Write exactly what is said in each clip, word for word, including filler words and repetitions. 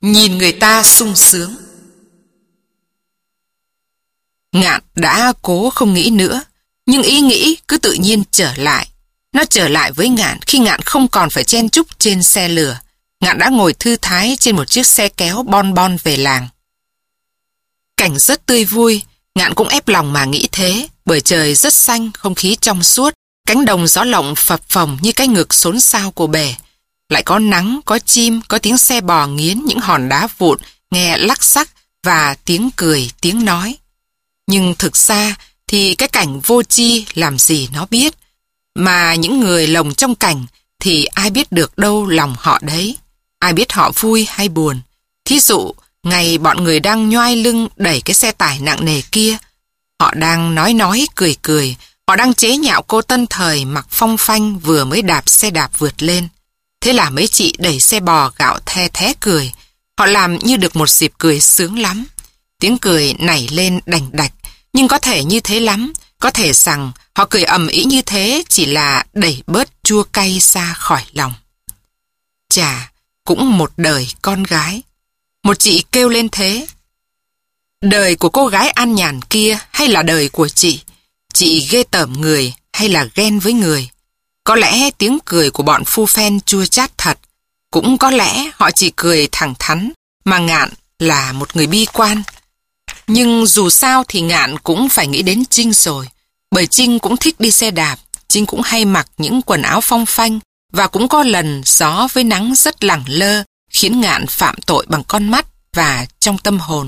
nhìn người ta sung sướng. Ngạn đã cố không nghĩ nữa, nhưng ý nghĩ cứ tự nhiên trở lại. Nó trở lại với Ngạn khi Ngạn không còn phải chen chúc trên xe lửa. Ngạn đã ngồi thư thái trên một chiếc xe kéo bon bon về làng. Cảnh rất tươi vui, Ngạn cũng ép lòng mà nghĩ thế, bởi trời rất xanh, không khí trong suốt, cánh đồng gió lộng phập phồng như cái ngực xốn xao của bể. Lại có nắng, có chim, có tiếng xe bò nghiến những hòn đá vụn, nghe lắc xắc và tiếng cười, tiếng nói. Nhưng thực ra thì cái cảnh vô tri làm gì nó biết, mà những người lồng trong cảnh thì ai biết được đâu lòng họ đấy, ai biết họ vui hay buồn. Thí dụ, ngày bọn người đang nhoai lưng đẩy cái xe tải nặng nề kia, họ đang nói nói cười cười, họ đang chế nhạo cô tân thời mặc phong phanh vừa mới đạp xe đạp vượt lên. Thế là mấy chị đẩy xe bò gạo the thé cười, họ làm như được một dịp cười sướng lắm. Tiếng cười nảy lên đành đạch, nhưng có thể như thế lắm, có thể rằng họ cười ầm ĩ như thế chỉ là đẩy bớt chua cay ra khỏi lòng. Chà, cũng một đời con gái. Một chị kêu lên thế. Đời của cô gái an nhàn kia hay là đời của chị? Chị ghê tởm người hay là ghen với người? Có lẽ tiếng cười của bọn phu phen chua chát thật. Cũng có lẽ họ chỉ cười thẳng thắn, mà Ngạn là một người bi quan. Nhưng dù sao thì Ngạn cũng phải nghĩ đến Trinh rồi. Bởi Trinh cũng thích đi xe đạp, Trinh cũng hay mặc những quần áo phong phanh, và cũng có lần gió với nắng rất lẳng lơ, khiến Ngạn phạm tội bằng con mắt và trong tâm hồn.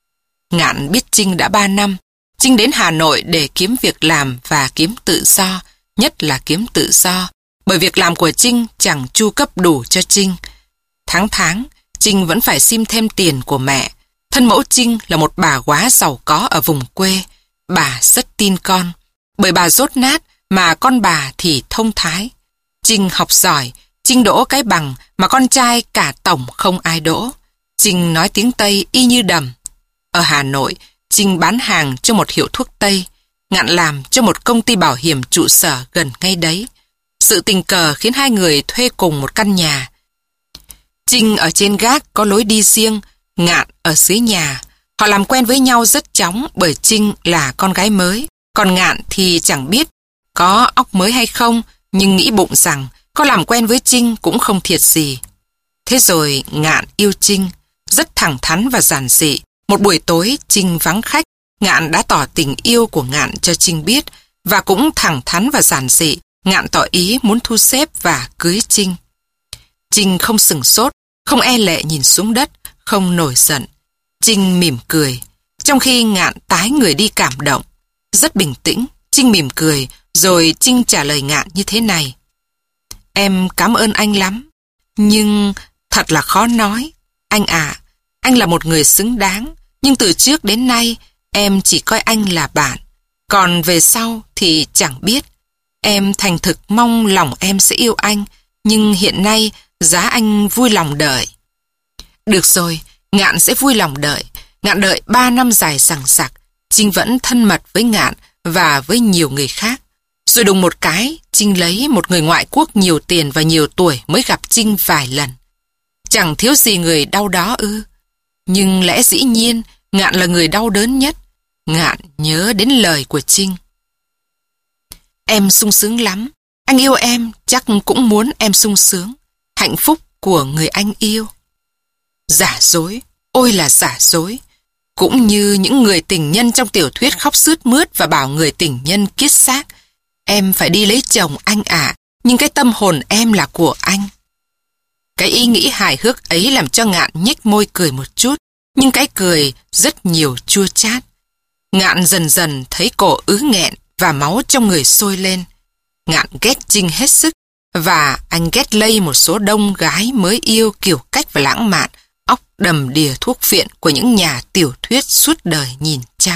Ngạn biết Trinh đã ba năm. Trinh đến Hà Nội để kiếm việc làm và kiếm tự do, nhất là kiếm tự do, bởi việc làm của Trinh chẳng chu cấp đủ cho Trinh. Tháng tháng, Trinh vẫn phải xin thêm tiền của mẹ. Thân mẫu Trinh là một bà quá giàu có ở vùng quê. Bà rất tin con, bởi bà dốt nát mà con bà thì thông thái. Trinh học giỏi, Trinh đỗ cái bằng mà con trai cả tổng không ai đỗ. Trinh nói tiếng Tây y như đầm. Ở Hà Nội, Trinh bán hàng cho một hiệu thuốc Tây. Ngạn làm cho một công ty bảo hiểm trụ sở gần ngay đấy. Sự tình cờ khiến hai người thuê cùng một căn nhà. Trinh ở trên gác có lối đi riêng, Ngạn ở dưới nhà. Họ làm quen với nhau rất chóng bởi Trinh là con gái mới. Còn Ngạn thì chẳng biết có óc mới hay không, nhưng nghĩ bụng rằng có làm quen với Trinh cũng không thiệt gì. Thế rồi Ngạn yêu Trinh, rất thẳng thắn và giản dị. Một buổi tối Trinh vắng khách, Ngạn đã tỏ tình yêu của Ngạn cho Trinh biết, và cũng thẳng thắn và giản dị, Ngạn tỏ ý muốn thu xếp và cưới Trinh. Trinh không sửng sốt, không e lệ nhìn xuống đất, không nổi giận. Trinh mỉm cười, trong khi Ngạn tái người đi cảm động. Rất bình tĩnh, Trinh mỉm cười, rồi Trinh trả lời Ngạn như thế này. Em cảm ơn anh lắm, nhưng thật là khó nói. Anh à, anh là một người xứng đáng, nhưng từ trước đến nay em chỉ coi anh là bạn. Còn về sau thì chẳng biết. Em thành thực mong lòng em sẽ yêu anh, nhưng hiện nay giá anh vui lòng đợi. Được rồi, Ngạn sẽ vui lòng đợi. Ngạn đợi ba năm dài dằng dặc. Trinh vẫn thân mật với Ngạn và với nhiều người khác. Rồi đùng một cái, Trinh lấy một người ngoại quốc nhiều tiền và nhiều tuổi mới gặp Trinh vài lần. Chẳng thiếu gì người đau đó ư. Nhưng lẽ dĩ nhiên, Ngạn là người đau đớn nhất. Ngạn nhớ đến lời của Trinh. Em sung sướng lắm. Anh yêu em, chắc cũng muốn em sung sướng. Hạnh phúc của người anh yêu. Giả dối, ôi là giả dối. Cũng như những người tình nhân trong tiểu thuyết khóc sướt mướt và bảo người tình nhân kiết xác. Em phải đi lấy chồng anh ạ, nhưng cái tâm hồn em là của anh. Cái ý nghĩ hài hước ấy làm cho Ngạn nhếch môi cười một chút, nhưng cái cười rất nhiều chua chát. Ngạn dần dần thấy cổ ứ nghẹn và máu trong người sôi lên. Ngạn ghét Trinh hết sức, và anh ghét lây một số đông gái mới yêu kiểu cách và lãng mạn, óc đầm đìa thuốc phiện của những nhà tiểu thuyết suốt đời nhìn trăng.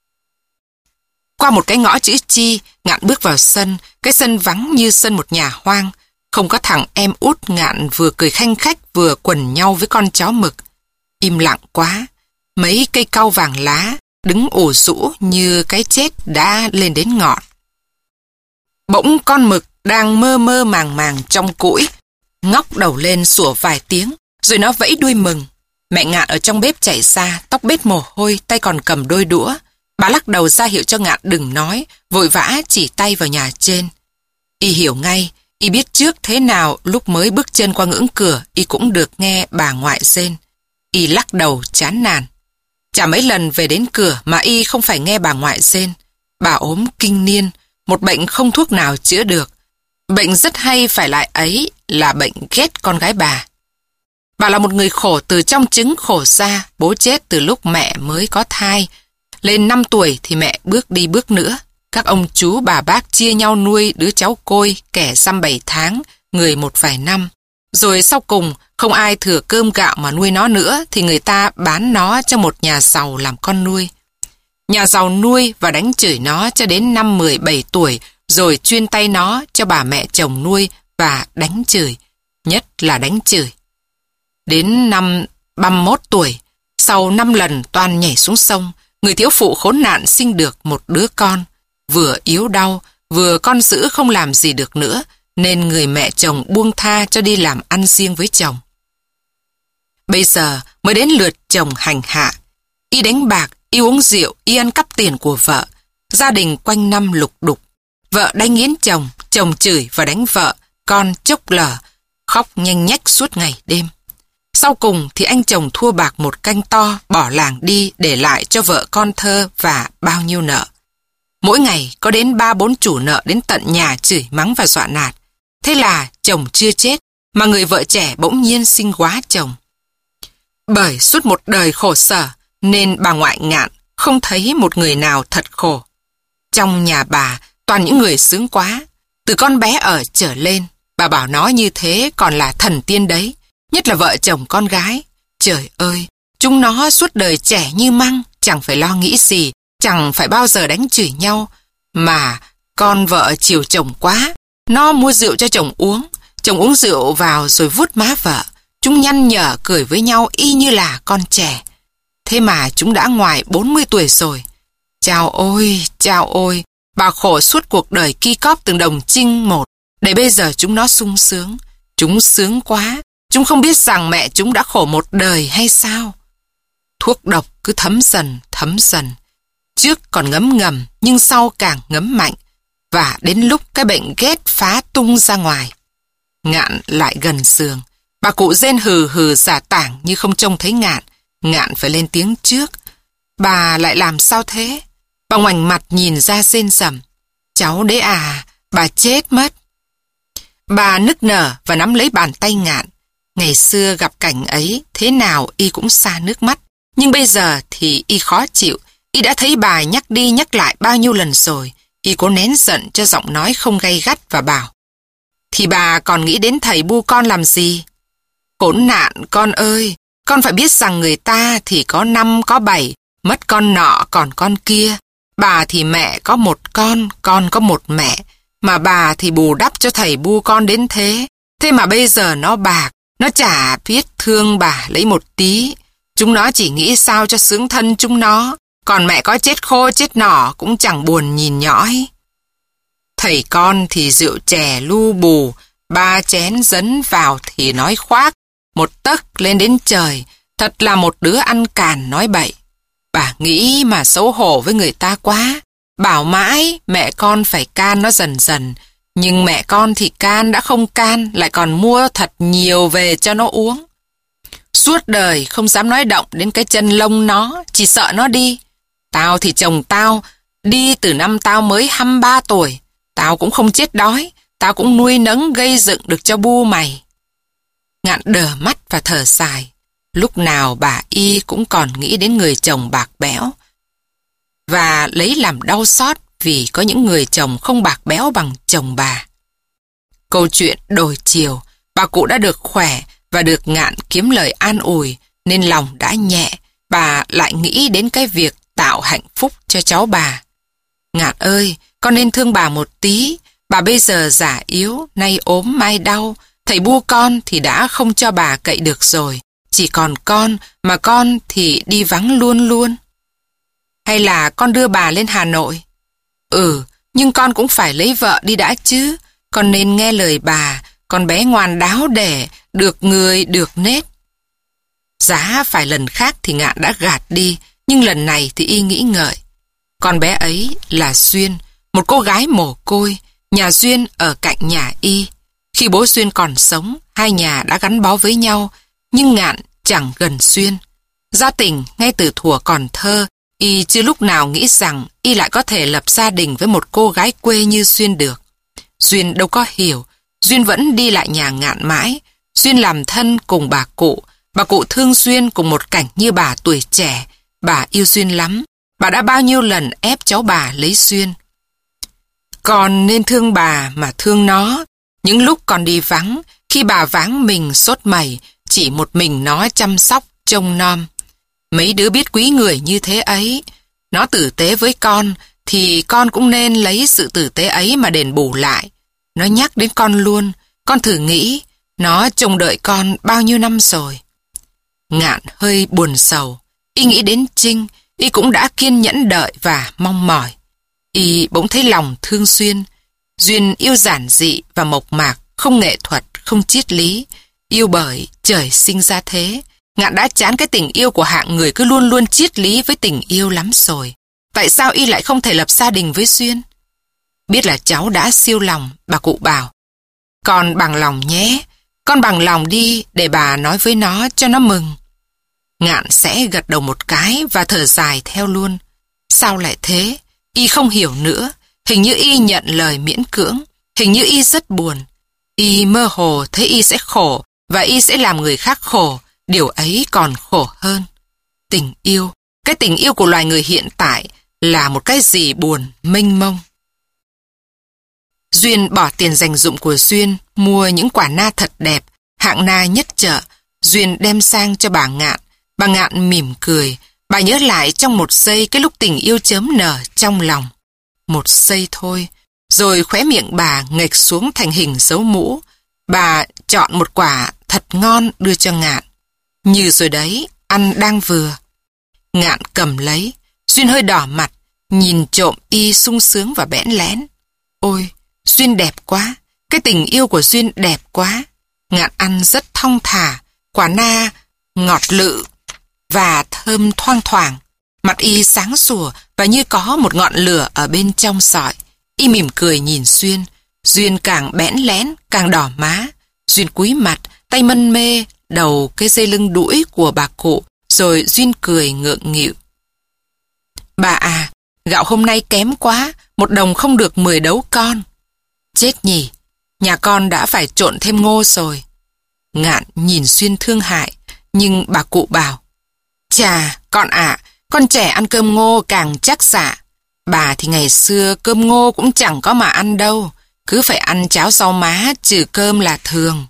Qua một cái ngõ chữ Chi, Ngạn bước vào sân, cái sân vắng như sân một nhà hoang. Không có thằng em út Ngạn vừa cười khanh khách vừa quần nhau với con chó mực. Im lặng quá, mấy cây cau vàng lá đứng ủ rũ như cái chết đã lên đến ngọn. Bỗng con mực đang mơ mơ màng màng trong cũi, ngóc đầu lên sủa vài tiếng, rồi nó vẫy đuôi mừng. Mẹ Ngạn ở trong bếp chạy ra, tóc bết mồ hôi, tay còn cầm đôi đũa. Bà lắc đầu ra hiệu cho Ngạn đừng nói, vội vã chỉ tay vào nhà trên. Y hiểu ngay, y biết trước thế nào lúc mới bước chân qua ngưỡng cửa, y cũng được nghe bà ngoại rên. Y lắc đầu chán nản. Chả mấy lần về đến cửa mà y không phải nghe bà ngoại rên. Bà ốm kinh niên, một bệnh không thuốc nào chữa được. Bệnh rất hay phải lại ấy là bệnh ghét con gái bà. Bà là một người khổ từ trong trứng khổ ra, bố chết từ lúc mẹ mới có thai. Lên năm tuổi thì mẹ bước đi bước nữa. Các ông chú bà bác chia nhau nuôi đứa cháu côi, kẻ dăm bảy tháng, người một vài năm. Rồi sau cùng, không ai thừa cơm gạo mà nuôi nó nữa thì người ta bán nó cho một nhà giàu làm con nuôi. Nhà giàu nuôi và đánh chửi nó cho đến năm mười bảy tuổi, rồi chuyên tay nó cho bà mẹ chồng nuôi và đánh chửi, nhất là đánh chửi. Đến năm ba mươi mốt tuổi, sau năm lần toan nhảy xuống sông, người thiếu phụ khốn nạn sinh được một đứa con. Vừa yếu đau, vừa con dữ không làm gì được nữa, nên người mẹ chồng buông tha cho đi làm ăn riêng với chồng. Bây giờ mới đến lượt chồng hành hạ. Y đánh bạc, y uống rượu, y ăn cắp tiền của vợ. Gia đình quanh năm lục đục. Vợ đánh nghiến chồng, chồng chửi và đánh vợ, con chốc lở, khóc nhanh nhách suốt ngày đêm. Sau cùng thì anh chồng thua bạc một canh to, bỏ làng đi để lại cho vợ con thơ và bao nhiêu nợ. Mỗi ngày có đến ba bốn chủ nợ đến tận nhà chửi mắng và dọa nạt. Thế là chồng chưa chết, mà người vợ trẻ bỗng nhiên sinh quá chồng. Bởi suốt một đời khổ sở, nên bà ngoại Ngạn không thấy một người nào thật khổ. Trong nhà bà toàn những người sướng quá, từ con bé ở trở lên, bà bảo nó như thế còn là thần tiên đấy, nhất là vợ chồng con gái. Trời ơi, chúng nó suốt đời trẻ như măng, chẳng phải lo nghĩ gì, chẳng phải bao giờ đánh chửi nhau, mà con vợ chiều chồng quá. Nó mua rượu cho chồng uống, chồng uống rượu vào rồi vuốt má vợ. Chúng nhăn nhở cười với nhau y như là con trẻ. Thế mà chúng đã ngoài bốn mươi tuổi rồi. Chao ôi, chao ôi, bà khổ suốt cuộc đời ki cóp từng đồng trinh một, để bây giờ chúng nó sung sướng. Chúng sướng quá, chúng không biết rằng mẹ chúng đã khổ một đời hay sao. Thuốc độc cứ thấm dần, thấm dần. Trước còn ngấm ngầm, nhưng sau càng ngấm mạnh. Và đến lúc cái bệnh ghét phá tung ra ngoài. Ngạn lại gần giường. Bà cụ rên hừ hừ giả tảng như không trông thấy Ngạn. Ngạn phải lên tiếng trước. Bà lại làm sao thế? Bà ngoảnh mặt nhìn ra rên rầm. Cháu đấy à, bà chết mất. Bà nức nở và nắm lấy bàn tay Ngạn. Ngày xưa gặp cảnh ấy, thế nào y cũng xa nước mắt. Nhưng bây giờ thì y khó chịu. Y đã thấy bà nhắc đi nhắc lại bao nhiêu lần rồi. Y cố nén giận cho giọng nói không gay gắt và bảo: Thì bà còn nghĩ đến thầy bu con làm gì? Khốn nạn con ơi, con phải biết rằng người ta thì có năm có bảy, mất con nọ còn con kia. Bà thì mẹ có một con, con có một mẹ. Mà bà thì bù đắp cho thầy bu con đến thế. Thế mà bây giờ nó bạc, nó chả biết thương bà lấy một tí. Chúng nó chỉ nghĩ sao cho sướng thân chúng nó. Còn mẹ có chết khô chết nỏ cũng chẳng buồn nhìn nhõi. Thầy con thì rượu chè lu bù, ba chén dấn vào thì nói khoác, một tấc lên đến trời, thật là một đứa ăn càn nói bậy. Bà nghĩ mà xấu hổ với người ta quá, bảo mãi mẹ con phải can nó dần dần, nhưng mẹ con thì can đã không can, lại còn mua thật nhiều về cho nó uống. Suốt đời không dám nói động đến cái chân lông nó, chỉ sợ nó đi. Tao thì chồng tao, đi từ năm tao mới hai mươi ba tuổi, tao cũng không chết đói, tao cũng nuôi nấng gây dựng được cho bu mày. Ngạn đờ mắt và thở dài, lúc nào bà y cũng còn nghĩ đến người chồng bạc bẽo, và lấy làm đau xót vì có những người chồng không bạc béo bằng chồng bà. Câu chuyện đổi chiều, bà cụ đã được khỏe và được Ngạn kiếm lời an ủi, nên lòng đã nhẹ, bà lại nghĩ đến cái việc tạo hạnh phúc cho cháu bà. Ngạn ơi, con nên thương bà một tí, bà bây giờ già yếu, nay ốm mai đau, thầy bu con thì đã không cho bà cậy được rồi, chỉ còn con, mà con thì đi vắng luôn luôn. Hay là con đưa bà lên Hà Nội? Ừ, nhưng con cũng phải lấy vợ đi đã chứ, con nên nghe lời bà, con bé ngoan đáo đẻ, được người được nết. Giá phải lần khác thì Ngạn đã gạt đi, nhưng lần này thì y nghĩ ngợi. Con bé ấy là Duyên, một cô gái mồ côi, nhà Duyên ở cạnh nhà y. Khi bố Duyên còn sống, hai nhà đã gắn bó với nhau, nhưng Ngạn chẳng gần Duyên. Gia tình ngay từ thuở còn thơ, y chưa lúc nào nghĩ rằng y lại có thể lập gia đình với một cô gái quê như Duyên được. Duyên đâu có hiểu, Duyên vẫn đi lại nhà Ngạn mãi. Duyên làm thân cùng bà cụ, bà cụ thương Duyên cùng một cảnh như bà tuổi trẻ. Bà yêu Duyên lắm, bà đã bao nhiêu lần ép cháu bà lấy Duyên. Con nên thương bà mà thương nó. Những lúc con đi vắng, khi bà váng mình sốt mẩy, chỉ một mình nó chăm sóc, trông nom. Mấy đứa biết quý người như thế ấy. Nó tử tế với con, thì con cũng nên lấy sự tử tế ấy mà đền bù lại. Nó nhắc đến con luôn, con thử nghĩ, nó trông đợi con bao nhiêu năm rồi. Ngạn hơi buồn sầu, y nghĩ đến Trinh, y cũng đã kiên nhẫn đợi và mong mỏi. Y bỗng thấy lòng thương Duyên. Duyên yêu giản dị và mộc mạc, không nghệ thuật, không triết lý. Yêu bởi trời sinh ra thế. Ngạn đã chán cái tình yêu của hạng người cứ luôn luôn triết lý với tình yêu lắm rồi. Tại sao y lại không thể lập gia đình với Duyên? Biết là cháu đã siêu lòng, bà cụ bảo. Con bằng lòng nhé, con bằng lòng đi để bà nói với nó cho nó mừng. Ngạn sẽ gật đầu một cái và thở dài theo luôn. Sao lại thế? Y không hiểu nữa. Hình như y nhận lời miễn cưỡng. Hình như y rất buồn. Y mơ hồ thấy y sẽ khổ và y sẽ làm người khác khổ. Điều ấy còn khổ hơn. Tình yêu, cái tình yêu của loài người hiện tại là một cái gì buồn, mênh mông. Duyên bỏ tiền dành dụm của Duyên mua những quả na thật đẹp, hạng na nhất chợ. Duyên đem sang cho bà Ngạn. Bà Ngạn mỉm cười. Bà nhớ lại trong một giây cái lúc tình yêu chớm nở trong lòng. Một giây thôi. Rồi khóe miệng bà nghệch xuống thành hình dấu mũ. Bà chọn một quả thật ngon đưa cho Ngạn. Như rồi đấy, ăn đang vừa. Ngạn cầm lấy. Duyên hơi đỏ mặt, nhìn trộm y sung sướng và bẽn lẽn. Ôi, Duyên đẹp quá. Cái tình yêu của Duyên đẹp quá. Ngạn ăn rất thong thả. Quả na ngọt lự và thơm thoang thoảng. Mặt y sáng sủa và như có một ngọn lửa ở bên trong sỏi. Y mỉm cười nhìn Duyên. Duyên càng bẽn lẽn, càng đỏ má. Duyên cúi mặt, tay mân mê đầu cái dây lưng đũi của bà cụ, rồi Duyên cười ngượng nghịu. Bà à, gạo hôm nay kém quá, một đồng không được mười đấu con. Chết nhỉ, nhà con đã phải trộn thêm ngô rồi. Ngạn nhìn Duyên thương hại, nhưng bà cụ bảo, chà, con ạ, con trẻ ăn cơm ngô càng chắc dạ. Bà thì ngày xưa cơm ngô cũng chẳng có mà ăn đâu, cứ phải ăn cháo rau má trừ cơm là thường.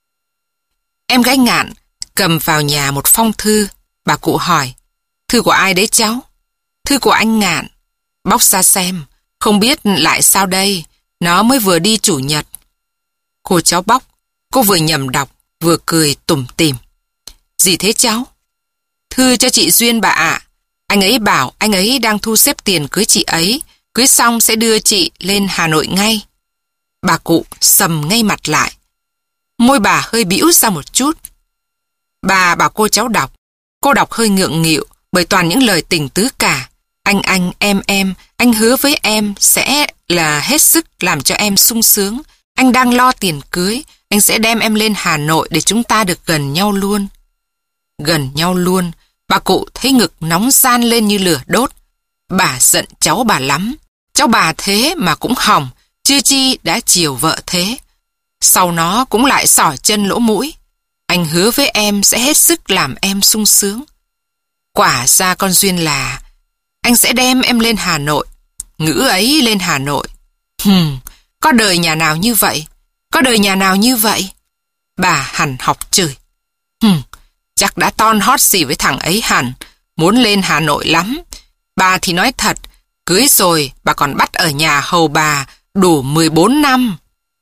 Em gái Ngạn cầm vào nhà một phong thư. Bà cụ hỏi, thư của ai đấy cháu? Thư của anh Ngạn. Bóc ra xem, không biết lại sao đây, nó mới vừa đi chủ nhật. Cô cháu bóc, cô vừa nhầm đọc, vừa cười tủm tỉm. Gì thế cháu? Thư cho chị Duyên bà ạ. Anh ấy bảo anh ấy đang thu xếp tiền cưới chị ấy, cưới xong sẽ đưa chị lên Hà Nội ngay. Bà cụ sầm ngay mặt lại. Môi bà hơi bĩu ra một chút. Bà bảo cô cháu đọc. Cô đọc hơi ngượng nghịu bởi toàn những lời tình tứ cả. Anh anh, em em, anh hứa với em sẽ là hết sức làm cho em sung sướng. Anh đang lo tiền cưới, anh sẽ đem em lên Hà Nội để chúng ta được gần nhau luôn. Gần nhau luôn, bà cụ thấy ngực nóng ran lên như lửa đốt. Bà giận cháu bà lắm. Cháu bà thế mà cũng hỏng, chưa chi đã chiều vợ thế. Sau nó cũng lại xỏ chân lỗ mũi. Anh hứa với em sẽ hết sức làm em sung sướng. Quả ra con Duyên là anh sẽ đem em lên Hà Nội. Ngữ ấy lên Hà Nội. Hừm, có đời nhà nào như vậy? Có đời nhà nào như vậy? Bà hằn học chửi. Hừm, chắc đã ton hót xì với thằng ấy hẳn. Muốn lên Hà Nội lắm. Bà thì nói thật, cưới rồi bà còn bắt ở nhà hầu bà đủ mười bốn năm.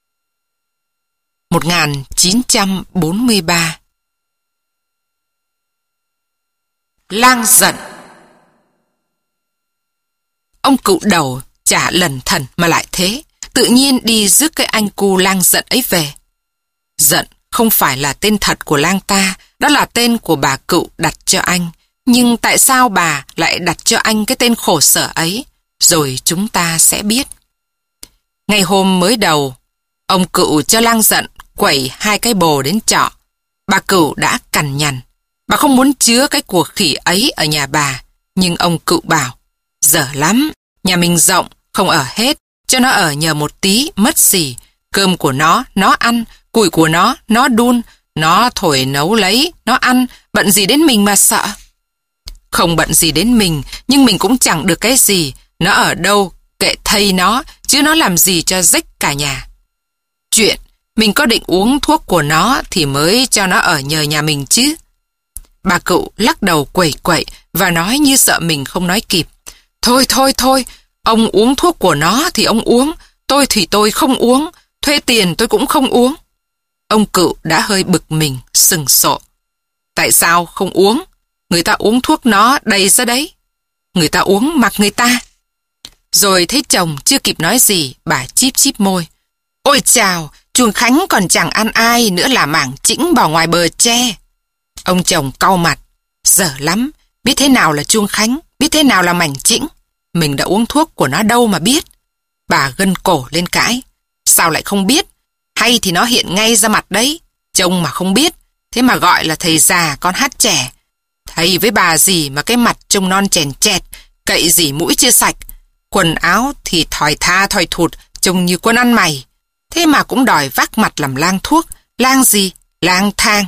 một nghìn chín trăm bốn mươi ba. Lang giận. Ông cụ đầu chả lần thần mà lại thế, tự nhiên đi rước cái anh cu lang giận ấy về. Giận không phải là tên thật của lang ta, đó là tên của bà Cựu đặt cho anh. Nhưng tại sao bà lại đặt cho anh cái tên khổ sở ấy? Rồi chúng ta sẽ biết. Ngày hôm mới đầu, ông Cựu cho lang giận quẩy hai cái bồ đến trọ. Bà Cựu đã cằn nhằn. Bà không muốn chứa cái của khỉ ấy ở nhà bà. Nhưng ông Cựu bảo, dở lắm, nhà mình rộng, không ở hết, cho nó ở nhờ một tí, mất gì. Cơm của nó, nó ăn, củi của nó, nó đun, nó thổi nấu lấy, nó ăn, bận gì đến mình mà sợ. Không bận gì đến mình, nhưng mình cũng chẳng được cái gì. Nó ở đâu, kệ thây nó, chứ nó làm gì cho rách cả nhà. Chuyện, mình có định uống thuốc của nó thì mới cho nó ở nhờ nhà mình chứ. Bà Cựu lắc đầu quẩy quậy và nói như sợ mình không nói kịp. Thôi thôi thôi, ông uống thuốc của nó thì ông uống, tôi thì tôi không uống, thuê tiền tôi cũng không uống. Ông Cựu đã hơi bực mình, sừng sộ. Tại sao không uống? Người ta uống thuốc nó đầy ra đấy. Người ta uống mặc người ta. Rồi thấy chồng chưa kịp nói gì, bà chíp chíp môi. Ôi chào, chuồng Khánh còn chẳng ăn ai nữa là mảng chĩnh bỏ ngoài bờ tre. Ông chồng cau mặt. Dở lắm, biết thế nào là chuông Khánh, biết thế nào là mảnh chĩnh. Mình đã uống thuốc của nó đâu mà biết. Bà gân cổ lên cãi. Sao lại không biết? Hay thì nó hiện ngay ra mặt đấy. Trông mà không biết, thế mà gọi là thầy già con hát trẻ. Thầy với bà gì mà cái mặt trông non chèn chẹt, cậy gì mũi chưa sạch. Quần áo thì thòi tha thòi thụt, trông như quân ăn mày. Thế mà cũng đòi vác mặt làm lang thuốc. Lang gì? Lang thang.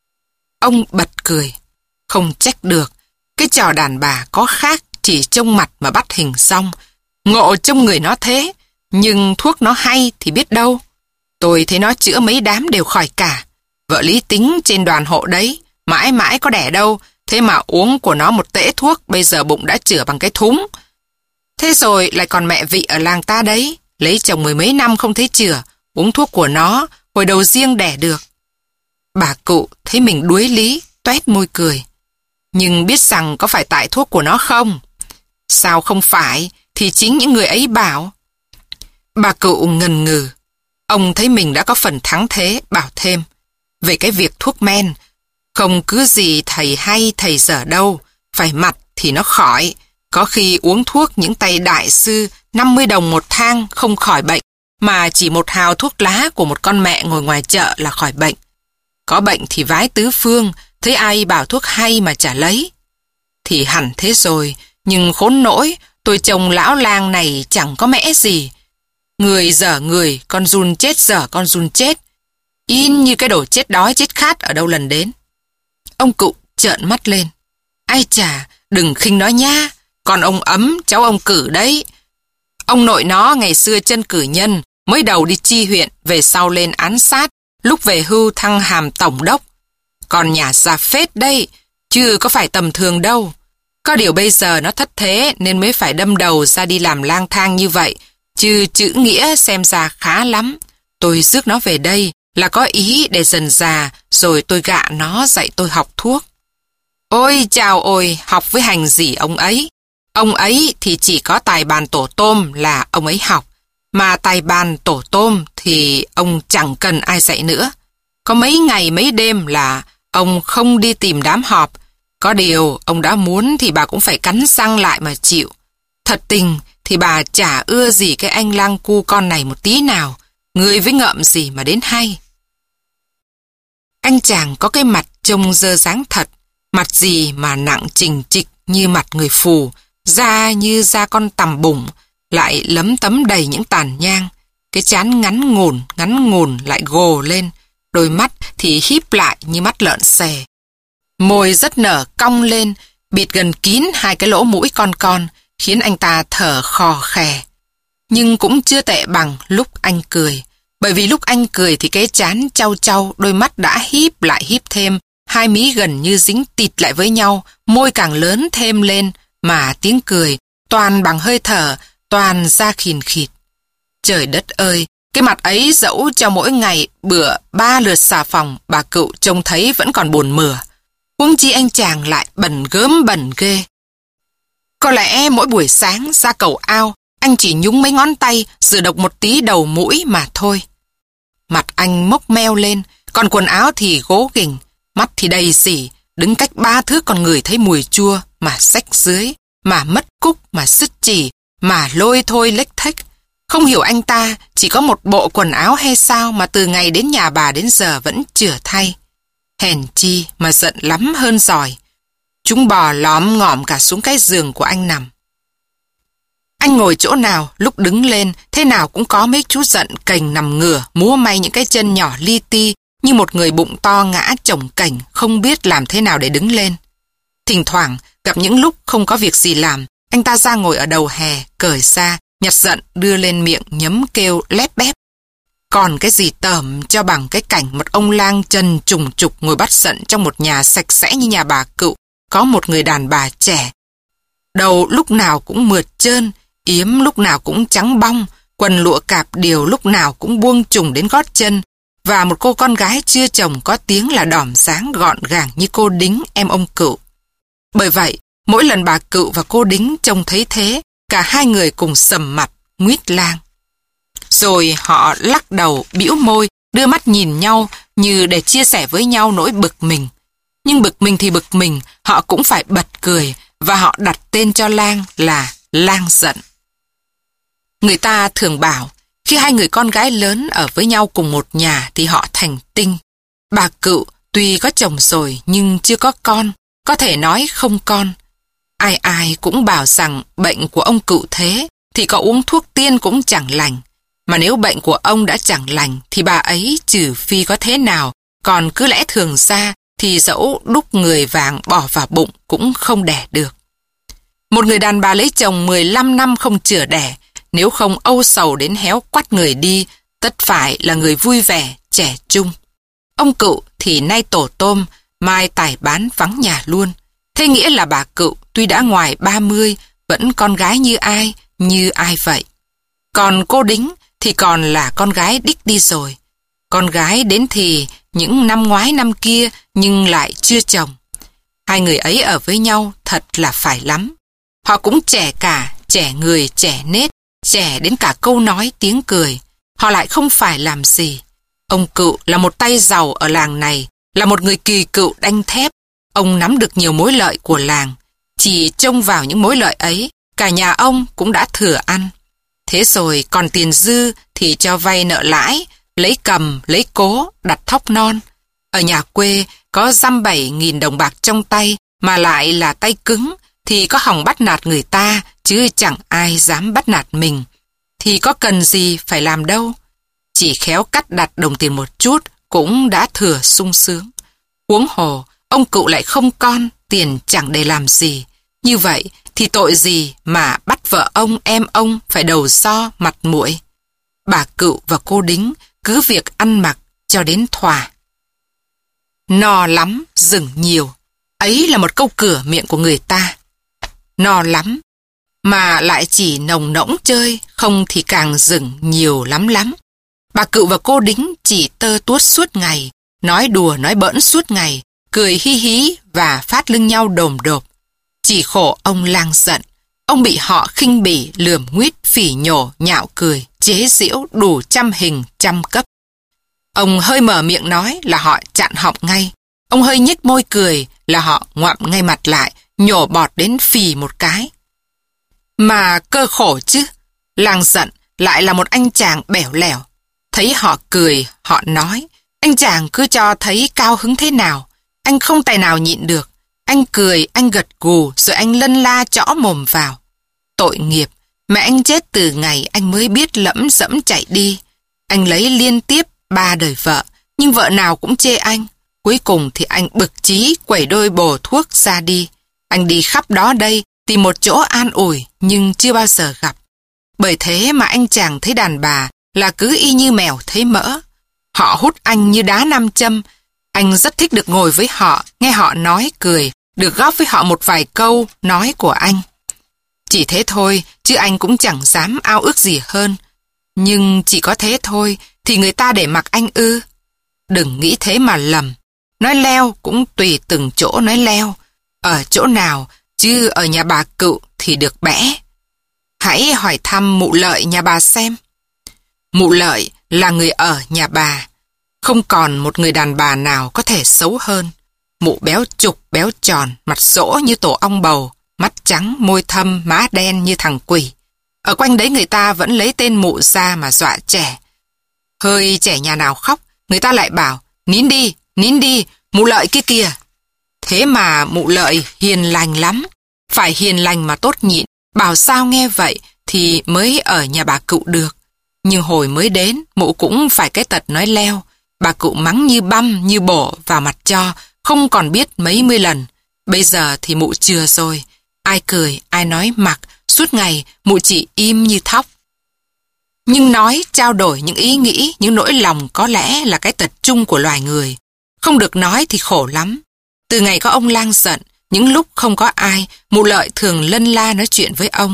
Ông bật cười. Không trách được. Cái trò đàn bà có khác, chỉ trông mặt mà bắt hình xong. Ngộ trông người nó thế, nhưng thuốc nó hay thì biết đâu. Tôi thấy nó chữa mấy đám đều khỏi cả. Vợ Lý Tính trên đoàn hộ đấy, mãi mãi có đẻ đâu. Thế mà uống của nó một tễ thuốc, bây giờ bụng đã chữa bằng cái thúng. Thế rồi lại còn mẹ Vị ở làng ta đấy, lấy chồng mười mấy năm không thấy chữa, uống thuốc của nó, hồi đầu riêng đẻ được. Bà Cụ thấy mình đuối lý, toét môi cười. Nhưng biết rằng có phải tại thuốc của nó không? Sao không phải, thì chính những người ấy bảo. Bà Cụ ngần ngừ. Ông thấy mình đã có phần thắng thế, bảo thêm. Về cái việc thuốc men, không cứ gì thầy hay thầy dở đâu, phải mặt thì nó khỏi. Có khi uống thuốc những tay đại sư năm mươi đồng một thang không khỏi bệnh, mà chỉ một hào thuốc lá của một con mẹ ngồi ngoài chợ là khỏi bệnh. Có bệnh thì vái tứ phương, thấy ai bảo thuốc hay mà chả lấy. Thì hẳn thế rồi, nhưng khốn nỗi, tôi chồng lão lang này chẳng có mẽ gì. Người dở người, con giun chết dở con giun chết. In như cái đồ chết đói chết khát ở đâu lần đến. Ông Cụ trợn mắt lên. Ai chà, đừng khinh nó nha. Còn ông Ấm, cháu ông Cử đấy. Ông nội nó ngày xưa chân cử nhân, mới đầu đi chi huyện, về sau lên án sát, lúc về hưu thăng hàm tổng đốc. Còn nhà già phết đây, chứ có phải tầm thường đâu. Có điều bây giờ nó thất thế nên mới phải đâm đầu ra đi làm lang thang như vậy, chứ chữ nghĩa xem ra khá lắm. Tôi rước nó về đây là có ý để dần già, rồi tôi gạ nó dạy tôi học thuốc. Ôi chào ôi, học với hành gì ông ấy. Ông ấy thì chỉ có tài bàn tổ tôm là ông ấy học, mà tài bàn tổ tôm thì ông chẳng cần ai dạy nữa. Có mấy ngày mấy đêm là ông không đi tìm đám họp. Có điều ông đã muốn thì bà cũng phải cắn răng lại mà chịu. Thật tình thì bà chả ưa gì cái anh lang cu con này một tí nào. Người với ngợm gì mà đến hay. Anh chàng có cái mặt trông dơ dáng thật. Mặt gì mà nặng trình trịch như mặt người phù, da như da con tằm bủng, lại lấm tấm đầy những tàn nhang. Cái trán ngắn ngủn, ngắn ngủn lại gồ lên, đôi mắt thì híp lại như mắt lợn xè. Môi rất nở cong lên, bịt gần kín hai cái lỗ mũi con con, khiến anh ta thở khò khè. Nhưng cũng chưa tệ bằng lúc anh cười, bởi vì lúc anh cười thì cái trán trau trau, đôi mắt đã híp lại híp thêm, hai mí gần như dính tịt lại với nhau, môi càng lớn thêm lên, mà tiếng cười toàn bằng hơi thở, toàn ra khìn khịt. Trời đất ơi, cái mặt ấy dẫu cho mỗi ngày bữa ba lượt xà phòng, bà Cựu trông thấy vẫn còn buồn mửa. Huống chi anh chàng lại bẩn gớm bẩn ghê. Có lẽ mỗi buổi sáng ra cầu ao, anh chỉ nhúng mấy ngón tay, rửa độc một tí đầu mũi mà thôi. Mặt anh mốc meo lên, Còn quần áo thì gố ghềnh, mắt thì đầy xỉ, đứng cách ba thước còn ngửi thấy mùi chua, mà xách dưới, mà mất cúc, mà sứt chỉ, mà lôi thôi lếch thếch. Không hiểu anh ta chỉ có một bộ quần áo hay sao mà từ ngày đến nhà bà đến giờ vẫn chửa thay. Hèn chi mà giận lắm hơn giỏi. Chúng bò lóm ngỏm cả xuống cái giường của anh nằm. Anh ngồi chỗ nào, lúc đứng lên, thế nào cũng có mấy chú giận cành nằm ngửa, múa may những cái chân nhỏ li ti, như một người bụng to ngã chồng cảnh, không biết làm thế nào để đứng lên. Thỉnh thoảng, gặp những lúc không có việc gì làm, anh ta ra ngồi ở đầu hè, cởi xa, nhặt giận đưa lên miệng nhấm kêu lép bép. Còn cái gì tởm cho bằng cái cảnh một ông lang chân trùng trục ngồi bắt giận trong một nhà sạch sẽ như nhà bà Cựu, có một người đàn bà trẻ. Đầu lúc nào cũng mượt trơn, yếm lúc nào cũng trắng bong, quần lụa cạp điều lúc nào cũng buông trùng đến gót chân, và một cô con gái chưa chồng có tiếng là đỏm dáng gọn gàng như cô Đính, em ông Cựu. Bởi vậy, mỗi lần bà Cựu và cô Đính trông thấy thế, cả hai người cùng sầm mặt, nguýt lang. Rồi họ lắc đầu, bĩu môi, đưa mắt nhìn nhau như để chia sẻ với nhau nỗi bực mình. Nhưng bực mình thì bực mình, họ cũng phải bật cười, và họ đặt tên cho lang là Lang giận. Người ta thường bảo, khi hai người con gái lớn ở với nhau cùng một nhà thì họ thành tinh. Bà Cựu tuy có chồng rồi nhưng chưa có con, có thể nói không con. Ai ai cũng bảo rằng bệnh của ông Cựu thế thì có uống thuốc tiên cũng chẳng lành. Mà nếu bệnh của ông đã chẳng lành thì bà ấy trừ phi có thế nào, còn cứ lẽ thường ra thì dẫu đúc người vàng bỏ vào bụng cũng không đẻ được. Một người đàn bà lấy chồng mười lăm năm không chữa đẻ, nếu không âu sầu đến héo quắt người đi, tất phải là người vui vẻ, trẻ trung. Ông Cựu thì nay tổ tôm, mai tải bán vắng nhà luôn. Thế nghĩa là bà Cựu tuy đã ngoài ba mươi, vẫn con gái như ai, như ai vậy. Còn cô Đính thì còn là con gái đích đi rồi. Con gái đến thì những năm ngoái năm kia nhưng lại chưa chồng. Hai người ấy ở với nhau thật là phải lắm. Họ cũng trẻ cả, trẻ người, trẻ nết, trẻ đến cả câu nói, tiếng cười. Họ lại không phải làm gì. Ông Cựu là một tay giàu ở làng này, là một người kỳ cựu đanh thép. Ông nắm được nhiều mối lợi của làng. Chỉ trông vào những mối lợi ấy, cả nhà ông cũng đã thừa ăn. Thế rồi còn tiền dư thì cho vay nợ lãi, lấy cầm, lấy cố, đặt thóc non. Ở nhà quê có dăm bảy nghìn đồng bạc trong tay mà lại là tay cứng, thì có hòng bắt nạt người ta, chứ chẳng ai dám bắt nạt mình. Thì có cần gì phải làm đâu. Chỉ khéo cắt đặt đồng tiền một chút cũng đã thừa sung sướng. Huống hồ, ông Cựu lại không con, tiền chẳng để làm gì. Như vậy thì tội gì mà bắt vợ ông, em ông phải đầu so mặt muội. Bà Cựu và cô Đính cứ việc ăn mặc cho đến thỏa. No lắm, rừng nhiều. Ấy là một câu cửa miệng của người ta. No lắm, mà lại chỉ nồng nỗng chơi, không thì càng rừng nhiều lắm lắm. Bà Cựu và cô Đính chỉ tơ tuốt suốt ngày, nói đùa nói bỡn suốt ngày, cười hi hí và phát lưng nhau đồm đột. Chỉ khổ ông Lang giận, ông bị họ khinh bỉ, lườm nguýt, phỉ nhổ, nhạo cười, chế giễu đủ trăm hình, trăm cấp. Ông hơi mở miệng nói là họ chặn họng ngay. Ông hơi nhếch môi cười là họ ngoạm ngay mặt lại, nhổ bọt đến phì một cái. Mà cơ khổ chứ, Lang giận lại là một anh chàng bẻo lẻo. Thấy họ cười, họ nói, anh chàng cứ cho thấy cao hứng thế nào. Anh không tài nào nhịn được. Anh cười, anh gật gù, rồi anh lân la chõ mồm vào. Tội nghiệp, mẹ anh chết từ ngày anh mới biết lẫm dẫm chạy đi. Anh lấy liên tiếp ba đời vợ, nhưng vợ nào cũng chê anh. Cuối cùng thì anh bực chí quẩy đôi bồ thuốc ra đi. Anh đi khắp đó đây, tìm một chỗ an ủi, nhưng chưa bao giờ gặp. Bởi thế mà anh chàng thấy đàn bà là cứ y như mèo thấy mỡ. Họ hút anh như đá nam châm. Anh rất thích được ngồi với họ, nghe họ nói cười, được góp với họ một vài câu nói của anh. Chỉ thế thôi, chứ anh cũng chẳng dám ao ước gì hơn. Nhưng chỉ có thế thôi, thì người ta để mặc anh ư. Đừng nghĩ thế mà lầm. Nói leo cũng tùy từng chỗ nói leo. Ở chỗ nào, chứ ở nhà bà Cựu thì được bẽ. Hãy hỏi thăm mụ Lợi nhà bà xem. Mụ Lợi là người ở nhà bà. Không còn một người đàn bà nào có thể xấu hơn. Mụ béo trục, béo tròn, mặt rỗ như tổ ong bầu, mắt trắng, môi thâm, má đen như thằng quỷ. Ở quanh đấy người ta vẫn lấy tên mụ ra mà dọa trẻ. Hơi trẻ nhà nào khóc, người ta lại bảo, nín đi, nín đi, mụ Lợi kia kìa. Thế mà mụ Lợi hiền lành lắm, phải hiền lành mà tốt nhịn, bảo sao nghe vậy thì mới ở nhà bà Cựu được. Nhưng hồi mới đến, mụ cũng phải cái tật nói leo. Bà Cựu mắng như băm, như bổ vào mặt cho, không còn biết mấy mươi lần. Bây giờ thì mụ chừa rồi, ai cười, ai nói mặc, suốt ngày mụ chỉ im như thóc. Nhưng nói, trao đổi những ý nghĩ, những nỗi lòng có lẽ là cái tật chung của loài người. Không được nói thì khổ lắm. Từ ngày có ông Lang giận, những lúc không có ai, mụ Lợi thường lân la nói chuyện với ông.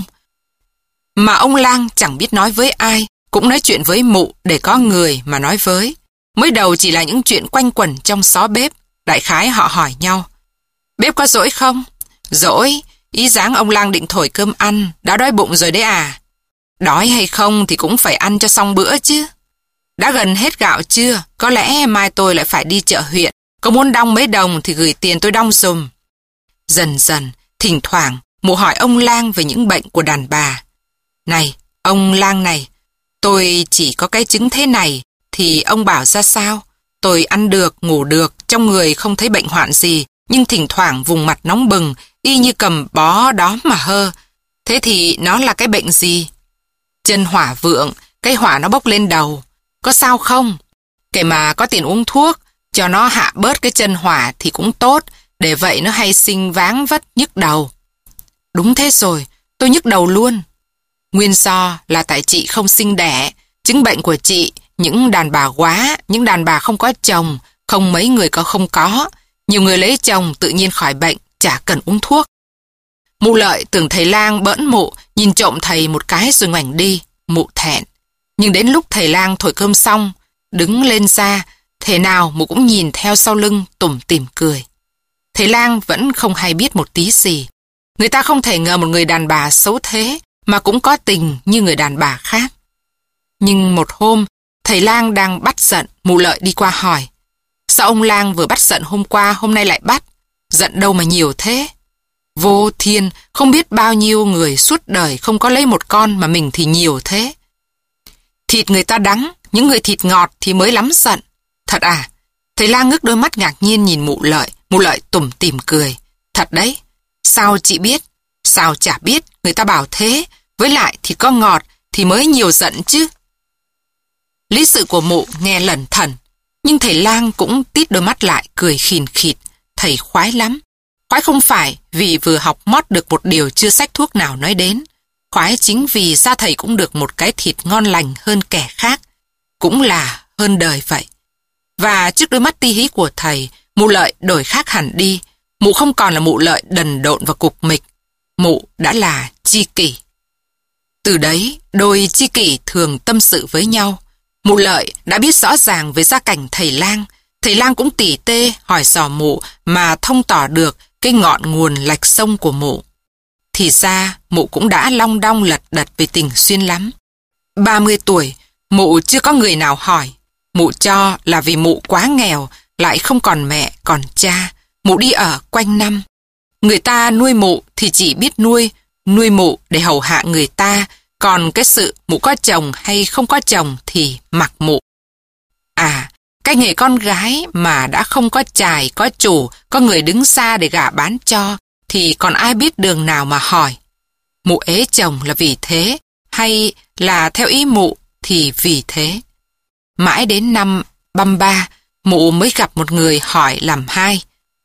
Mà ông Lang chẳng biết nói với ai, cũng nói chuyện với mụ để có người mà nói với. Mới đầu chỉ là những chuyện quanh quẩn trong xó bếp, đại khái họ hỏi nhau. Bếp có dỗi không? Dỗi, ý dáng ông Lang định thổi cơm ăn, đã đói bụng rồi đấy à? Đói hay không thì cũng phải ăn cho xong bữa chứ. Đã gần hết gạo chưa? Có lẽ mai tôi lại phải đi chợ huyện. Có muốn đong mấy đồng thì gửi tiền tôi đong dùm. Dần dần, thỉnh thoảng, mụ hỏi ông Lang về những bệnh của đàn bà. Này, ông Lang này, tôi chỉ có cái chứng thế này, thì ông bảo ra sao? Tôi ăn được, ngủ được, trong người không thấy bệnh hoạn gì, nhưng thỉnh thoảng vùng mặt nóng bừng, y như cầm bó đó mà hơ. Thế thì nó là cái bệnh gì? Chân hỏa vượng, cái hỏa nó bốc lên đầu. Có sao không? Kể mà có tiền uống thuốc, cho nó hạ bớt cái chân hỏa thì cũng tốt, để vậy nó hay sinh váng vất nhức đầu. Đúng thế rồi, tôi nhức đầu luôn. Nguyên do là tại chị không sinh đẻ, chứng bệnh của chị, những đàn bà quá, những đàn bà không có chồng, không mấy người có không có. Nhiều người lấy chồng tự nhiên khỏi bệnh, chả cần uống thuốc. Mụ Lợi tưởng thầy Lang bỡn mụ, nhìn trộm thầy một cái rồi ngoảnh đi, mụ thẹn. Nhưng đến lúc thầy Lang thổi cơm xong, đứng lên ra, thế nào mụ cũng nhìn theo sau lưng tủm tỉm cười. Thầy Lang vẫn không hay biết một tí gì. Người ta không thể ngờ một người đàn bà xấu thế mà cũng có tình như người đàn bà khác. Nhưng một hôm, thầy Lang đang bắt giận, mụ Lợi đi qua hỏi. Sao ông Lang vừa bắt giận hôm qua, hôm nay lại bắt? Giận đâu mà nhiều thế? Vô thiên, không biết bao nhiêu người suốt đời không có lấy một con mà mình thì nhiều thế. Thịt người ta đắng, những người thịt ngọt thì mới lắm giận. Thật à? Thầy Lang ngước đôi mắt ngạc nhiên nhìn mụ Lợi, mụ Lợi tủm tỉm cười. Thật đấy, sao chị biết? Sao chả biết, người ta bảo thế, với lại thịt có ngọt thì mới nhiều giận chứ. Lý sự của mụ nghe lẩn thẩn, nhưng thầy Lang cũng tít đôi mắt lại cười khìn khịt. Thầy khoái lắm. Khoái không phải vì vừa học mót được một điều chưa sách thuốc nào nói đến. Khoái chính vì ra thầy cũng được một cái thịt ngon lành hơn kẻ khác. Cũng là hơn đời vậy. Và trước đôi mắt ti hí của thầy, mụ Lợi đổi khác hẳn đi. Mụ không còn là mụ Lợi đần độn và cục mịch. Mụ đã là tri kỷ. Từ đấy, đôi tri kỷ thường tâm sự với nhau. Mụ Lợi đã biết rõ ràng về gia cảnh thầy Lang. Thầy Lang cũng tỉ tê hỏi dò mụ mà thông tỏ được cái ngọn nguồn lạch sông của mụ. Thì ra mụ cũng đã long đong lật đật về tình xuyên lắm. ba mươi tuổi, mụ chưa có người nào hỏi. Mụ cho là vì mụ quá nghèo, lại không còn mẹ, còn cha. Mụ đi ở quanh năm. Người ta nuôi mụ thì chỉ biết nuôi, nuôi mụ để hầu hạ người ta. Còn cái sự mụ có chồng hay không có chồng thì mặc mụ. À, cái nghề con gái mà đã không có chài, có chủ, có người đứng xa để gả bán cho, thì còn ai biết đường nào mà hỏi. Mụ ế chồng là vì thế, hay là theo ý mụ thì vì thế. Mãi đến năm băm ba, mụ mới gặp một người hỏi làm hai.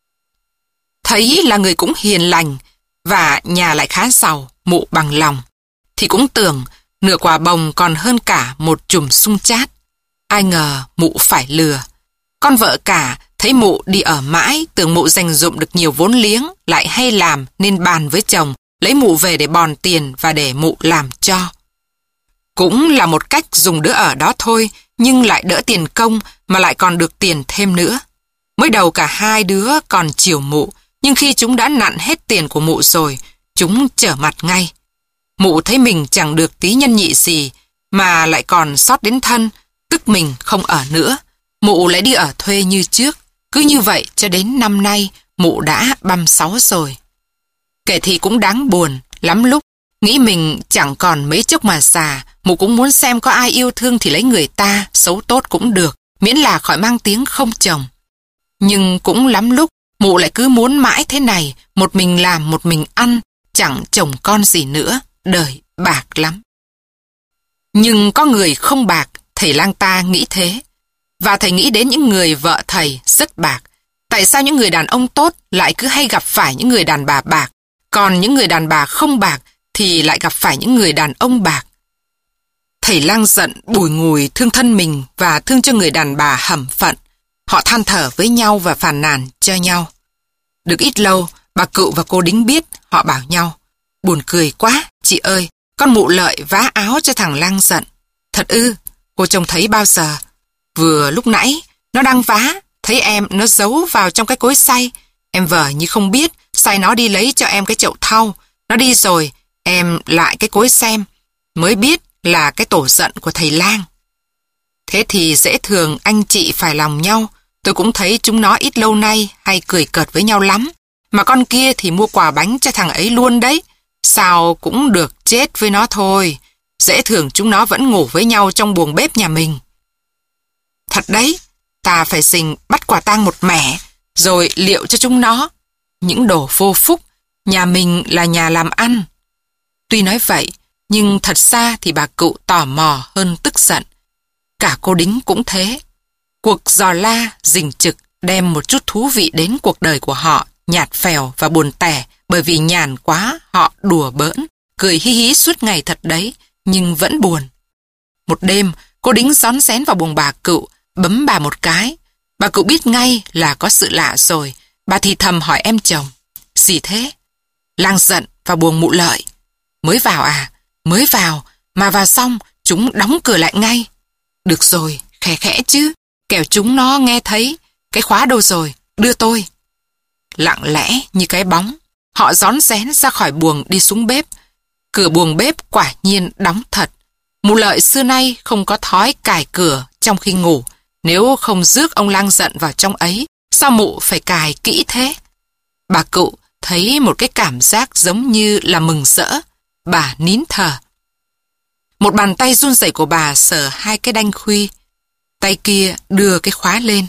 Thấy là người cũng hiền lành, và nhà lại khá giàu, mụ bằng lòng. Thì cũng tưởng nửa quả bồng còn hơn cả một chùm sung chát. Ai ngờ mụ phải lừa. Con vợ cả thấy mụ đi ở mãi, tưởng mụ dành dụm được nhiều vốn liếng, lại hay làm nên bàn với chồng, lấy mụ về để bòn tiền và để mụ làm cho. Cũng là một cách dùng đứa ở đó thôi, nhưng lại đỡ tiền công mà lại còn được tiền thêm nữa. Mới đầu cả hai đứa còn chiều mụ, nhưng khi chúng đã nặn hết tiền của mụ rồi, chúng trở mặt ngay. Mụ thấy mình chẳng được tí nhân nhị gì, mà lại còn sót đến thân, tức mình không ở nữa. mụ lại đi ở thuê như trước. Cứ như vậy cho đến năm nay, mụ đã băm sáu rồi. Kể thì cũng đáng buồn, lắm lúc. Nghĩ mình chẳng còn mấy chốc mà già, mụ cũng muốn xem có ai yêu thương thì lấy người ta, xấu tốt cũng được, miễn là khỏi mang tiếng không chồng. Nhưng cũng lắm lúc, mụ lại cứ muốn mãi thế này, một mình làm một mình ăn, chẳng chồng con gì nữa, đời bạc lắm. Nhưng có người không bạc, thầy lang ta nghĩ thế. Và thầy nghĩ đến những người vợ thầy rất bạc. Tại sao những người đàn ông tốt lại cứ hay gặp phải những người đàn bà bạc, còn những người đàn bà không bạc thì lại gặp phải những người đàn ông bạc? Thầy lang giận, bùi ngùi, thương thân mình và thương cho người đàn bà hẩm phận. Họ than thở với nhau và phàn nàn cho nhau. Được ít lâu, bà Cựu và cô Đính biết, họ bảo nhau: buồn cười quá, chị ơi, con mụ Lợi vá áo cho thằng lang giận. Thật ư, cô trông thấy bao giờ? Vừa lúc nãy, nó đang vá, thấy em nó giấu vào trong cái cối xay. Em vờ như không biết, sai nó đi lấy cho em cái chậu thau. Nó đi rồi, em lại cái cối xem, mới biết là cái tổ giận của thầy lang. Thế thì dễ thường anh chị phải lòng nhau. Tôi cũng thấy chúng nó ít lâu nay hay cười cợt với nhau lắm. Mà con kia thì mua quà bánh cho thằng ấy luôn đấy. Sao cũng được chết với nó thôi. Dễ thường chúng nó vẫn ngủ với nhau trong buồng bếp nhà mình. Thật đấy, ta phải xình bắt quả tang một mẻ, rồi liệu cho chúng nó. Những đồ vô phúc, nhà mình là nhà làm ăn. Tuy nói vậy, nhưng thật ra thì bà Cựu tò mò hơn tức giận. Cả cô Đính cũng thế. Cuộc dò la, rình trực đem một chút thú vị đến cuộc đời của họ, nhạt phèo và buồn tẻ, bởi vì nhàn quá họ đùa bỡn, cười hí hí suốt ngày thật đấy, nhưng vẫn buồn. Một đêm, cô Đính rón rén vào buồng bà Cựu, bấm bà một cái. Bà Cựu biết ngay là có sự lạ rồi. Bà thì thầm hỏi em chồng: gì thế? Lang giận vào buồng mụ Lợi. Mới vào à? Mới vào, mà vào xong chúng đóng cửa lại ngay. Được rồi, khẽ khẽ chứ, kẻo chúng nó nghe thấy. Cái khóa đâu rồi? Đưa tôi. Lặng lẽ như cái bóng, họ rón rén ra khỏi buồng đi xuống bếp. Cửa buồng bếp quả nhiên đóng thật. Mụ Lợi xưa nay không có thói cài cửa trong khi ngủ. Nếu không rước ông lang giận vào trong ấy, sao mụ phải cài kỹ thế? Bà Cựu thấy một cái cảm giác giống như là mừng rỡ. Bà nín thở. Một bàn tay run rẩy của bà sờ hai cái đanh khuy. Tay kia đưa cái khóa lên.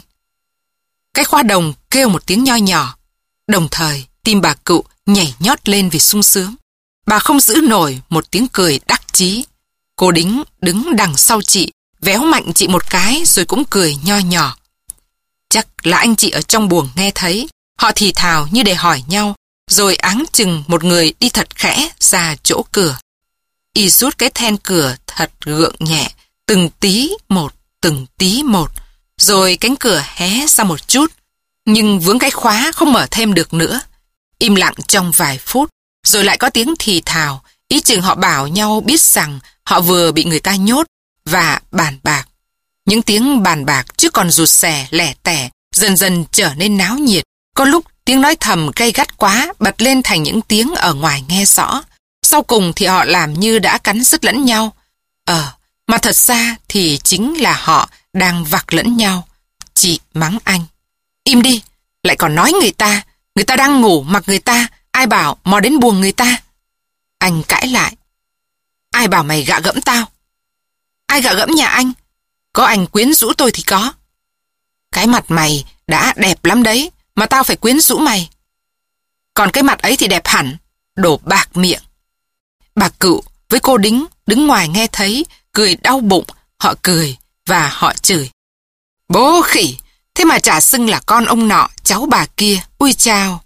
Cái khóa đồng kêu một tiếng nho nhỏ. Đồng thời tim bà Cựu nhảy nhót lên vì sung sướng. Bà không giữ nổi một tiếng cười đắc chí. Cô Đính đứng đằng sau chị, véo mạnh chị một cái rồi cũng cười nho nhỏ. Chắc là anh chị ở trong buồng nghe thấy. Họ thì thào như để hỏi nhau, rồi áng chừng một người đi thật khẽ ra chỗ cửa. Y rút cái then cửa thật gượng nhẹ, từng tí một, từng tí một, rồi cánh cửa hé ra một chút, nhưng vướng cái khóa không mở thêm được nữa. Im lặng trong vài phút, rồi lại có tiếng thì thào, ý chừng họ bảo nhau biết rằng họ vừa bị người ta nhốt và bàn bạc. Những tiếng bàn bạc chứ còn rụt rè lẻ tẻ dần dần trở nên náo nhiệt. Có lúc tiếng nói thầm gay gắt quá bật lên thành những tiếng ở ngoài nghe rõ. Sau cùng thì họ làm như đã cắn rứt lẫn nhau. Ờ, mà thật ra thì chính là họ đang vặc lẫn nhau. Chị mắng anh: im đi, lại còn nói người ta. Người ta đang ngủ mặc người ta, ai bảo mò đến buồng người ta. Anh cãi lại: ai bảo mày gạ gẫm tao? Ai gạ gẫm nhà anh? Có anh quyến rũ tôi thì có. Cái mặt mày đã đẹp lắm đấy, mà tao phải quyến rũ mày. Còn cái mặt ấy thì đẹp hẳn, đồ bạc miệng. Bà Cựu với cô Đính đứng ngoài nghe thấy, cười đau bụng. Họ cười và họ chửi: bố khỉ, thế mà chả xưng là con ông nọ, cháu bà kia, ui chao.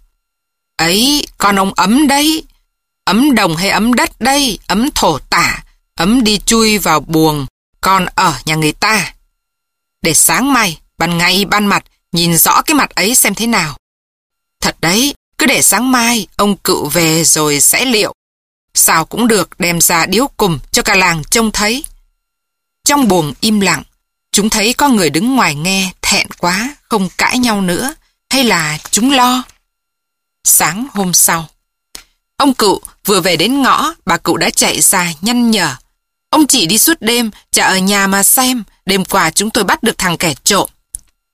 Ấy, con ông Ấm đấy. Ấm đồng hay ấm đất đây, ấm thổ tả, ấm đi chui vào buồng, con ở nhà người ta. Để sáng mai, ban ngày ban mặt, nhìn rõ cái mặt ấy xem thế nào. Thật đấy, cứ để sáng mai, ông Cựu về rồi sẽ liệu. Sao cũng được đem ra điếu cùm cho cả làng trông thấy. Trong buồng im lặng, chúng thấy có người đứng ngoài nghe, thẹn quá, không cãi nhau nữa. Hay là chúng lo? Sáng hôm sau, ông Cựu vừa về đến ngõ, bà Cựu đã chạy ra nhăn nhở: ông chỉ đi suốt đêm, chả ở nhà mà xem. Đêm qua chúng tôi bắt được thằng kẻ trộm.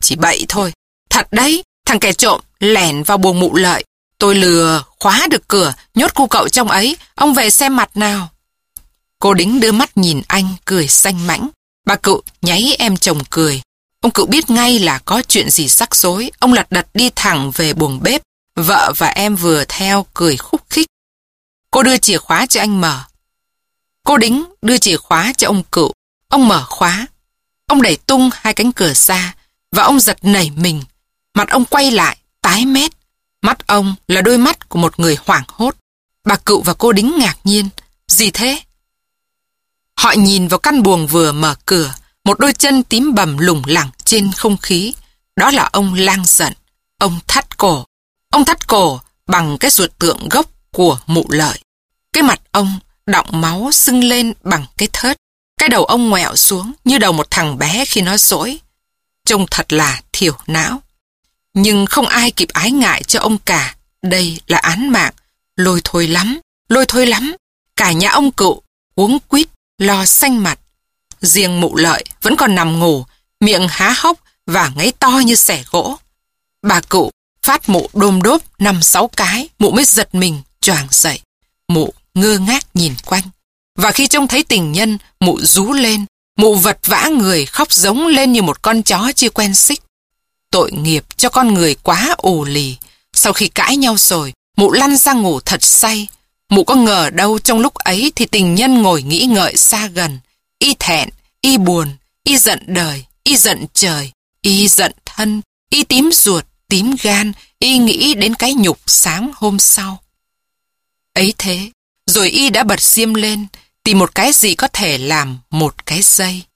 Chỉ bậy thôi. Thật đấy, thằng kẻ trộm lẻn vào buồng mụ Lợi. Tôi lừa khóa được cửa, nhốt cu cậu trong ấy. Ông về xem mặt nào. Cô Đính đưa mắt nhìn anh, cười xanh mãnh. Bà Cựu nháy em chồng cười. Ông Cựu biết ngay là có chuyện gì rắc rối. Ông lật đật đi thẳng về buồng bếp. Vợ và em vừa theo cười khúc khích. Cô đưa chìa khóa cho anh mở. Cô Đính đưa chìa khóa cho ông Cựu. Ông mở khóa. Ông đẩy tung hai cánh cửa ra và ông giật nảy mình. Mặt ông quay lại, tái mét. Mắt ông là đôi mắt của một người hoảng hốt. Bà Cựu và cô Đính ngạc nhiên. Gì thế? Họ nhìn vào căn buồng vừa mở cửa. Một đôi chân tím bầm lủng lẳng trên không khí. Đó là ông Lang Giận. Ông thắt cổ. Ông thắt cổ bằng cái ruột tượng gốc của mụ Lợi. Cái mặt ông đọng máu sưng lên bằng cái thớt. Cái đầu ông ngoẹo xuống như đầu một thằng bé khi nó dỗi. Trông thật là thiểu não. Nhưng không ai kịp ái ngại cho ông cả. Đây là án mạng. Lôi thôi lắm, lôi thôi lắm. Cả nhà ông Cựu uống quýt, lo xanh mặt. Riêng mụ Lợi vẫn còn nằm ngủ, miệng há hốc và ngáy to như xẻ gỗ. Bà Cựu phát mụ đôm đốp năm sáu cái, mụ mới giật mình, choàng dậy. Mụ ngơ ngác nhìn quanh. Và khi trông thấy tình nhân, mụ rú lên. Mụ vật vã người khóc giống lên như một con chó chưa quen xích. Tội nghiệp cho con người quá ù lì. Sau khi cãi nhau rồi, mụ lăn ra ngủ thật say. Mụ có ngờ đâu trong lúc ấy thì tình nhân ngồi nghĩ ngợi xa gần. Y thẹn, y buồn, y giận đời, y giận trời, y giận thân, y tím ruột, tím gan, y nghĩ đến cái nhục sáng hôm sau. Ấy thế, rồi y đã bật diêm lên, tìm một cái gì có thể làm một cái dây.